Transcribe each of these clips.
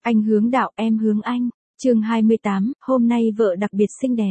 Anh hướng đạo, em hướng anh. Chương 28, hôm nay vợ đặc biệt xinh đẹp.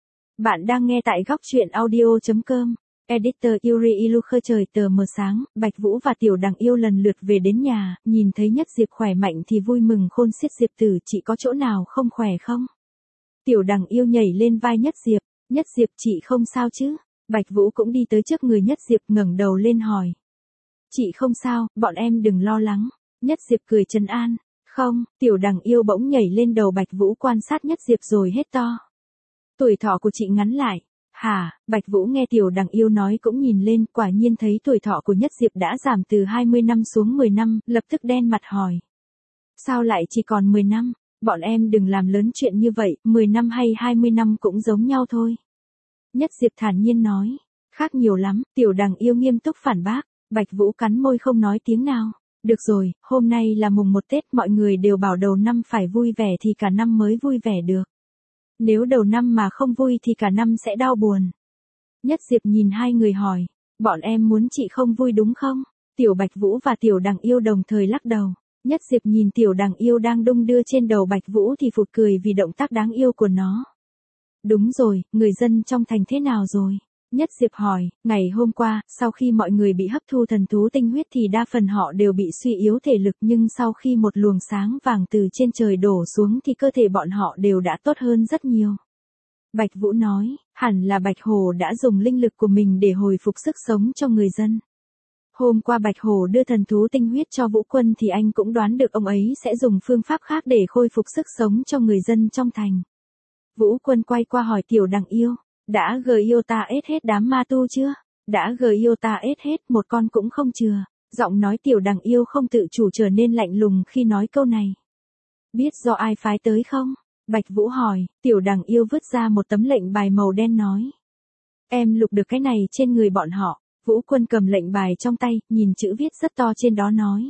Bạn đang nghe tại góc truyện audio.com. Editor Yuri Ilukhơ. Trời tờ mờ sáng, Bạch Vũ và Tiểu Đằng Yêu lần lượt về đến nhà, nhìn thấy Nhất Diệp khỏe mạnh thì vui mừng khôn xiết. Diệp tử, chị có chỗ nào không khỏe không? Tiểu Đằng Yêu nhảy lên vai Nhất Diệp. Nhất Diệp, chị không sao chứ? Bạch Vũ cũng đi tới trước người Nhất Diệp, ngẩng đầu lên hỏi. Chị không sao, bọn em đừng lo lắng. Nhất Diệp cười trấn an. Không, Tiểu Đằng Yêu bỗng nhảy lên đầu Bạch Vũ quan sát Nhất Diệp rồi hét to. Tuổi thọ của chị ngắn lại. Hả? Bạch Vũ nghe Tiểu Đằng Yêu nói cũng nhìn lên, quả nhiên thấy tuổi thọ của Nhất Diệp đã giảm từ 20 năm xuống 10 năm, lập tức đen mặt hỏi. Sao lại chỉ còn 10 năm? Bọn em đừng làm lớn chuyện như vậy, 10 năm hay 20 năm cũng giống nhau thôi. Nhất Diệp thản nhiên nói. Khác nhiều lắm, Tiểu Đằng Yêu nghiêm túc phản bác. Bạch Vũ cắn môi không nói tiếng nào. Được rồi, hôm nay là mùng 1 Tết, mọi người đều bảo đầu năm phải vui vẻ thì cả năm mới vui vẻ được. Nếu đầu năm mà không vui thì cả năm sẽ đau buồn. Nhất Diệp nhìn hai người hỏi, bọn em muốn chị không vui đúng không? Tiểu Bạch Vũ và Tiểu Đằng Yêu đồng thời lắc đầu. Nhất Diệp nhìn Tiểu Đằng Yêu đang đung đưa trên đầu Bạch Vũ thì phụt cười vì động tác đáng yêu của nó. Đúng rồi, người dân trong thành thế nào rồi? Nhất Diệp hỏi, ngày hôm qua, sau khi mọi người bị hấp thu thần thú tinh huyết thì đa phần họ đều bị suy yếu thể lực, nhưng sau khi một luồng sáng vàng từ trên trời đổ xuống thì cơ thể bọn họ đều đã tốt hơn rất nhiều. Bạch Vũ nói, hẳn là Bạch Hổ đã dùng linh lực của mình để hồi phục sức sống cho người dân. Hôm qua Bạch Hổ đưa thần thú tinh huyết cho Vũ Quân thì anh cũng đoán được ông ấy sẽ dùng phương pháp khác để khôi phục sức sống cho người dân trong thành. Vũ Quân quay qua hỏi Tiểu Đằng Yêu. Đã yêu ta hết đám ma tu chưa? Đã yêu ta hết, một con cũng không chừa. Giọng nói Tiểu Đằng Yêu không tự chủ trở nên lạnh lùng khi nói câu này. Biết do ai phái tới không? Bạch Vũ hỏi. Tiểu Đằng Yêu vứt ra một tấm lệnh bài màu đen nói. Em lục được cái này trên người bọn họ. Vũ Quân cầm lệnh bài trong tay, nhìn chữ viết rất to trên đó nói.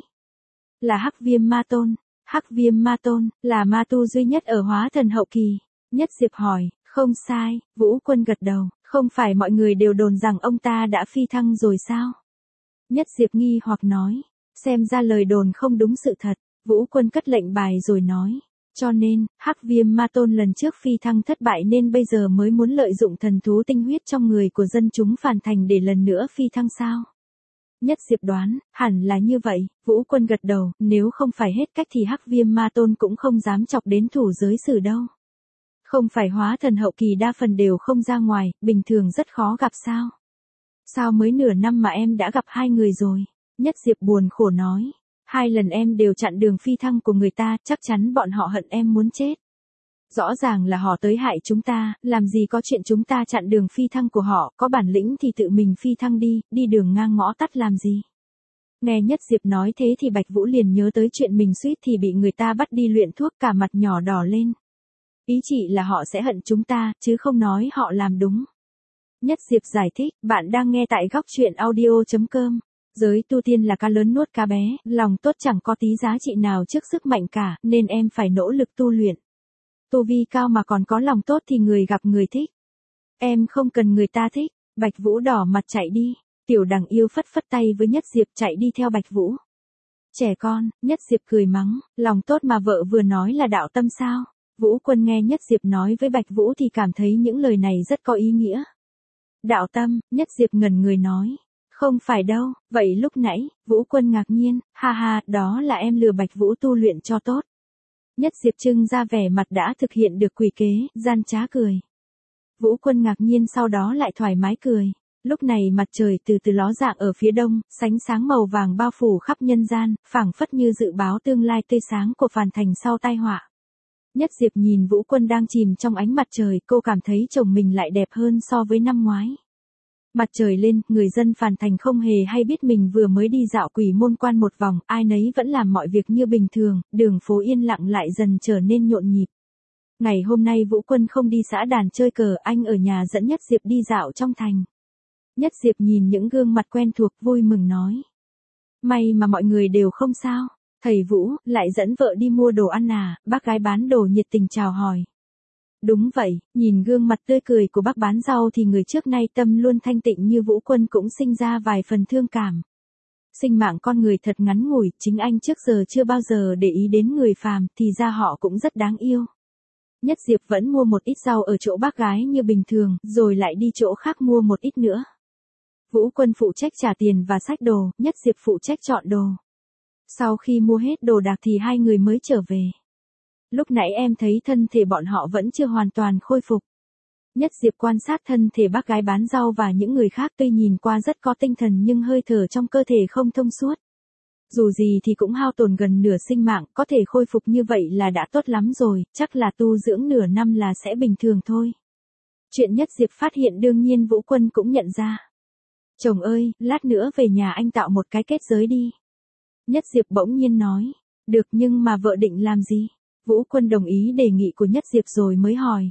Là Hắc Viêm Ma Tôn. Hắc Viêm Ma Tôn, là ma tu duy nhất ở hóa thần hậu kỳ. Nhất Diệp hỏi. Không sai, Vũ Quân gật đầu, không phải mọi người đều đồn rằng ông ta đã phi thăng rồi sao? Nhất Diệp nghi hoặc nói, xem ra lời đồn không đúng sự thật. Vũ Quân cất lệnh bài rồi nói, cho nên, Hắc Viêm Ma Tôn lần trước phi thăng thất bại nên bây giờ mới muốn lợi dụng thần thú tinh huyết trong người của dân chúng phản thành để lần nữa phi thăng sao? Nhất Diệp đoán, hẳn là như vậy. Vũ Quân gật đầu, nếu không phải hết cách thì Hắc Viêm Ma Tôn cũng không dám chọc đến thủ giới sử đâu. Không phải hóa thần hậu kỳ đa phần đều không ra ngoài, bình thường rất khó gặp sao? Sao mới nửa năm mà em đã gặp hai người rồi? Nhất Diệp buồn khổ nói. 2 lần em đều chặn đường phi thăng của người ta, chắc chắn bọn họ hận em muốn chết. Rõ ràng là họ tới hại chúng ta, làm gì có chuyện chúng ta chặn đường phi thăng của họ, có bản lĩnh thì tự mình phi thăng đi đường ngang ngõ tắt làm gì? Nghe Nhất Diệp nói thế thì Bạch Vũ liền nhớ tới chuyện mình suýt thì bị người ta bắt đi luyện thuốc, cả mặt nhỏ đỏ lên. Ý chị là họ sẽ hận chúng ta, chứ không nói họ làm đúng. Nhất Diệp giải thích, bạn đang nghe tại góc truyện audio.com. Giới tu tiên là cá lớn nuốt cá bé, lòng tốt chẳng có tí giá trị nào trước sức mạnh cả, nên em phải nỗ lực tu luyện. Tu vi cao mà còn có lòng tốt thì người gặp người thích. Em không cần người ta thích. Bạch Vũ đỏ mặt chạy đi. Tiểu Đằng Yêu phất phất tay với Nhất Diệp chạy đi theo Bạch Vũ. Trẻ con, Nhất Diệp cười mắng, lòng tốt mà vợ vừa nói là đạo tâm sao? Vũ Quân nghe Nhất Diệp nói với Bạch Vũ thì cảm thấy những lời này rất có ý nghĩa. Đạo tâm, Nhất Diệp ngẩn người nói. Không phải đâu, vậy lúc nãy, Vũ Quân ngạc nhiên, ha ha, đó là em lừa Bạch Vũ tu luyện cho tốt. Nhất Diệp trưng ra vẻ mặt đã thực hiện được quỷ kế, gian trá cười. Vũ Quân ngạc nhiên sau đó lại thoải mái cười. Lúc này mặt trời từ từ ló dạng ở phía đông, sánh sáng màu vàng bao phủ khắp nhân gian, phảng phất như dự báo tương lai tươi sáng của phàn thành sau tai họa. Nhất Diệp nhìn Vũ Quân đang chìm trong ánh mặt trời, cô cảm thấy chồng mình lại đẹp hơn so với năm ngoái. Mặt trời lên, người dân phàn thành không hề hay biết mình vừa mới đi dạo Quỷ Môn Quan một vòng, ai nấy vẫn làm mọi việc như bình thường, đường phố yên lặng lại dần trở nên nhộn nhịp. Ngày hôm nay Vũ Quân không đi xã đàn chơi cờ, anh ở nhà dẫn Nhất Diệp đi dạo trong thành. Nhất Diệp nhìn những gương mặt quen thuộc vui mừng nói. May mà mọi người đều không sao. Thầy Vũ, lại dẫn vợ đi mua đồ ăn à? Bác gái bán đồ nhiệt tình chào hỏi. Đúng vậy, nhìn gương mặt tươi cười của bác bán rau thì người trước nay tâm luôn thanh tịnh như Vũ Quân cũng sinh ra vài phần thương cảm. Sinh mạng con người thật ngắn ngủi, chính anh trước giờ chưa bao giờ để ý đến người phàm, thì ra họ cũng rất đáng yêu. Nhất Diệp vẫn mua một ít rau ở chỗ bác gái như bình thường, rồi lại đi chỗ khác mua một ít nữa. Vũ Quân phụ trách trả tiền và xách đồ, Nhất Diệp phụ trách chọn đồ. Sau khi mua hết đồ đạc thì hai người mới trở về. Lúc nãy em thấy thân thể bọn họ vẫn chưa hoàn toàn khôi phục. Nhất Diệp quan sát thân thể bác gái bán rau và những người khác, tuy nhìn qua rất có tinh thần nhưng hơi thở trong cơ thể không thông suốt. Dù gì thì cũng hao tổn gần nửa sinh mạng, có thể khôi phục như vậy là đã tốt lắm rồi, chắc là tu dưỡng nửa năm là sẽ bình thường thôi. Chuyện Nhất Diệp phát hiện đương nhiên Vũ Quân cũng nhận ra. Chồng ơi, lát nữa về nhà anh tạo một cái kết giới đi. Nhất Diệp bỗng nhiên nói. Được, nhưng mà vợ định làm gì? Vũ Quân đồng ý đề nghị của Nhất Diệp rồi mới hỏi.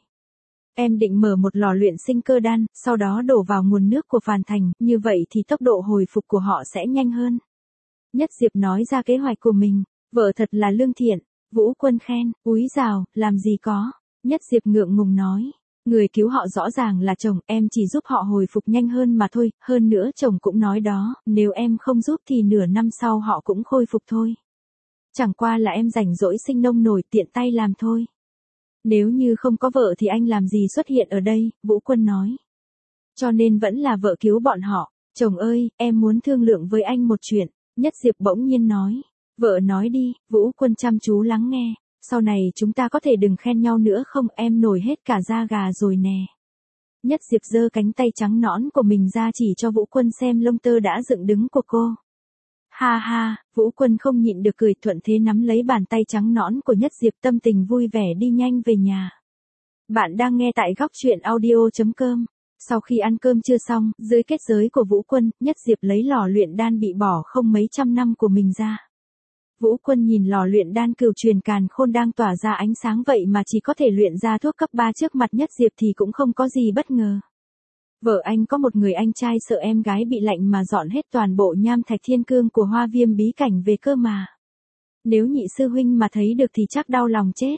Em định mở một lò luyện sinh cơ đan, sau đó đổ vào nguồn nước của Phàn Thành, như vậy thì tốc độ hồi phục của họ sẽ nhanh hơn. Nhất Diệp nói ra kế hoạch của mình. Vợ thật là lương thiện. Vũ Quân khen. Úi dào, làm gì có. Nhất Diệp ngượng ngùng nói. Người cứu họ rõ ràng là chồng, em chỉ giúp họ hồi phục nhanh hơn mà thôi, hơn nữa chồng cũng nói đó, nếu em không giúp thì nửa năm sau họ cũng khôi phục thôi. Chẳng qua là em rảnh rỗi sinh nông nổi tiện tay làm thôi. Nếu như không có vợ thì anh làm gì xuất hiện ở đây, Vũ Quân nói. Cho nên vẫn là vợ cứu bọn họ. Chồng ơi, em muốn thương lượng với anh một chuyện. Nhất Diệp bỗng nhiên nói. Vợ nói đi, Vũ Quân chăm chú lắng nghe. Sau này chúng ta có thể đừng khen nhau nữa không, em nổi hết cả da gà rồi nè. Nhất Diệp giơ cánh tay trắng nõn của mình ra chỉ cho Vũ Quân xem lông tơ đã dựng đứng của cô. Ha ha, Vũ Quân không nhịn được cười, thuận thế nắm lấy bàn tay trắng nõn của Nhất Diệp, tâm tình vui vẻ đi nhanh về nhà. Bạn đang nghe tại góc truyện audio.com. Sau khi ăn cơm trưa xong, dưới kết giới của Vũ Quân, Nhất Diệp lấy lò luyện đan bị bỏ không mấy trăm năm của mình ra. Vũ Quân nhìn lò luyện đan cửu truyền càn khôn đang tỏa ra ánh sáng vậy mà chỉ có thể luyện ra thuốc cấp 3 trước mặt Nhất Diệp thì cũng không có gì bất ngờ. Vợ anh có một người anh trai sợ em gái bị lạnh mà dọn hết toàn bộ nham thạch thiên cương của Hoa Viêm bí cảnh về cơ mà. Nếu nhị sư huynh mà thấy được thì chắc đau lòng chết.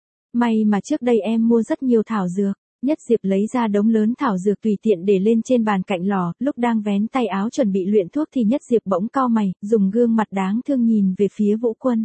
May mà trước đây em mua rất nhiều thảo dược. Nhất Diệp lấy ra đống lớn thảo dược tùy tiện để lên trên bàn cạnh lò, lúc đang vén tay áo chuẩn bị luyện thuốc thì Nhất Diệp bỗng cau mày, dùng gương mặt đáng thương nhìn về phía Vũ Quân.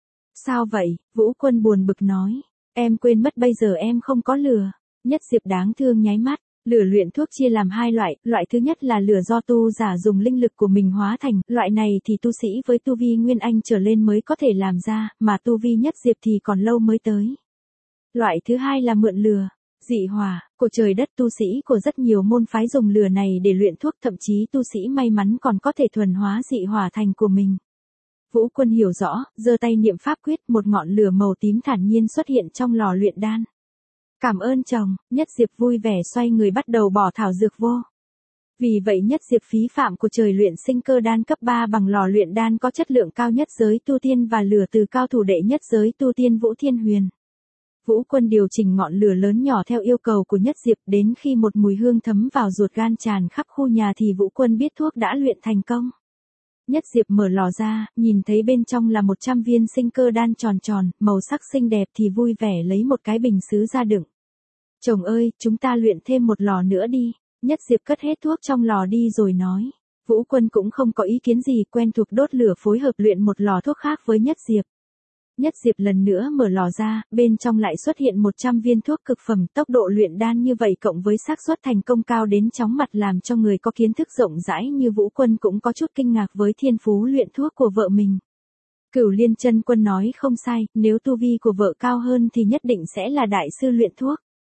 Sao vậy? Vũ Quân buồn bực nói. Em quên mất bây giờ em không có lửa. Nhất Diệp đáng thương nháy mắt. Lửa luyện thuốc chia làm hai loại, loại thứ nhất là lửa do tu giả dùng linh lực của mình hóa thành, loại này thì tu sĩ với tu vi Nguyên Anh trở lên mới có thể làm ra, mà tu vi Nhất Diệp thì còn lâu mới tới. Loại thứ hai là mượn lửa. Dị hỏa, của trời đất, tu sĩ của rất nhiều môn phái dùng lửa này để luyện thuốc, thậm chí tu sĩ may mắn còn có thể thuần hóa dị hỏa thành của mình. Vũ Quân hiểu rõ, giơ tay niệm pháp quyết, một ngọn lửa màu tím thản nhiên xuất hiện trong lò luyện đan. Cảm ơn chồng, Nhất Diệp vui vẻ xoay người bắt đầu bỏ thảo dược vô. Vì vậy Nhất Diệp phí phạm của trời luyện sinh cơ đan cấp 3 bằng lò luyện đan có chất lượng cao nhất giới tu tiên và lửa từ cao thủ đệ nhất giới tu tiên Vũ Thiên Huyền. Vũ Quân điều chỉnh ngọn lửa lớn nhỏ theo yêu cầu của Nhất Diệp, đến khi một mùi hương thấm vào ruột gan tràn khắp khu nhà thì Vũ Quân biết thuốc đã luyện thành công. Nhất Diệp mở lò ra, nhìn thấy bên trong là 100 viên sinh cơ đan tròn tròn, màu sắc xinh đẹp thì vui vẻ lấy một cái bình sứ ra đựng. Chồng ơi, chúng ta luyện thêm một lò nữa đi. Nhất Diệp cất hết thuốc trong lò đi rồi nói. Vũ Quân cũng không có ý kiến gì, quen thuộc đốt lửa phối hợp luyện một lò thuốc khác với Nhất Diệp. Nhất Diệp lần nữa mở lò ra, bên trong lại xuất hiện 100 viên thuốc cực phẩm, tốc độ luyện đan như vậy cộng với xác suất thành công cao đến chóng mặt làm cho người có kiến thức rộng rãi như Vũ Quân cũng có chút kinh ngạc với thiên phú luyện thuốc của vợ mình. Cửu Liên Chân Quân nói không sai, nếu tu vi của vợ cao hơn thì nhất định sẽ là đại sư luyện thuốc.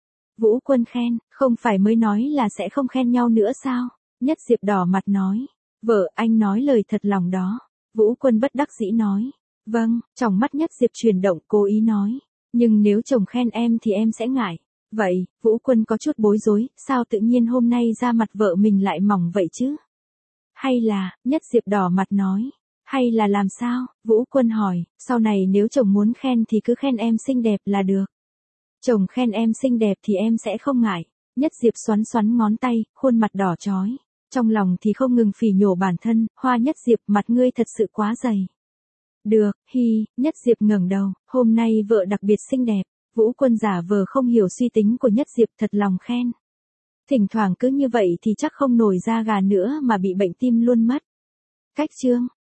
Vũ Quân khen, không phải mới nói là sẽ không khen nhau nữa sao? Nhất Diệp đỏ mặt nói, vợ anh nói lời thật lòng đó. Vũ Quân bất đắc dĩ nói. Vâng, trong mắt Nhất Diệp chuyển động, cố ý nói. Nhưng nếu chồng khen em thì em sẽ ngại. Vậy, Vũ Quân có chút bối rối, sao tự nhiên hôm nay da mặt vợ mình lại mỏng vậy chứ? Hay là, Nhất Diệp đỏ mặt nói. Hay là làm sao? Vũ Quân hỏi, sau này nếu chồng muốn khen thì cứ khen em xinh đẹp là được. Chồng khen em xinh đẹp thì em sẽ không ngại. Nhất Diệp xoắn xoắn ngón tay, khuôn mặt đỏ chói. Trong lòng thì không ngừng phỉ nhổ bản thân, Hoa Nhất Diệp, mặt ngươi thật sự quá dày. Được, hi, Nhất Diệp ngẩng đầu, hôm nay vợ đặc biệt xinh đẹp. Vũ Quân giả vờ không hiểu suy tính của Nhất Diệp, thật lòng khen. Thỉnh thoảng cứ như vậy thì chắc không nổi da gà nữa mà bị bệnh tim luôn mất. Cách chương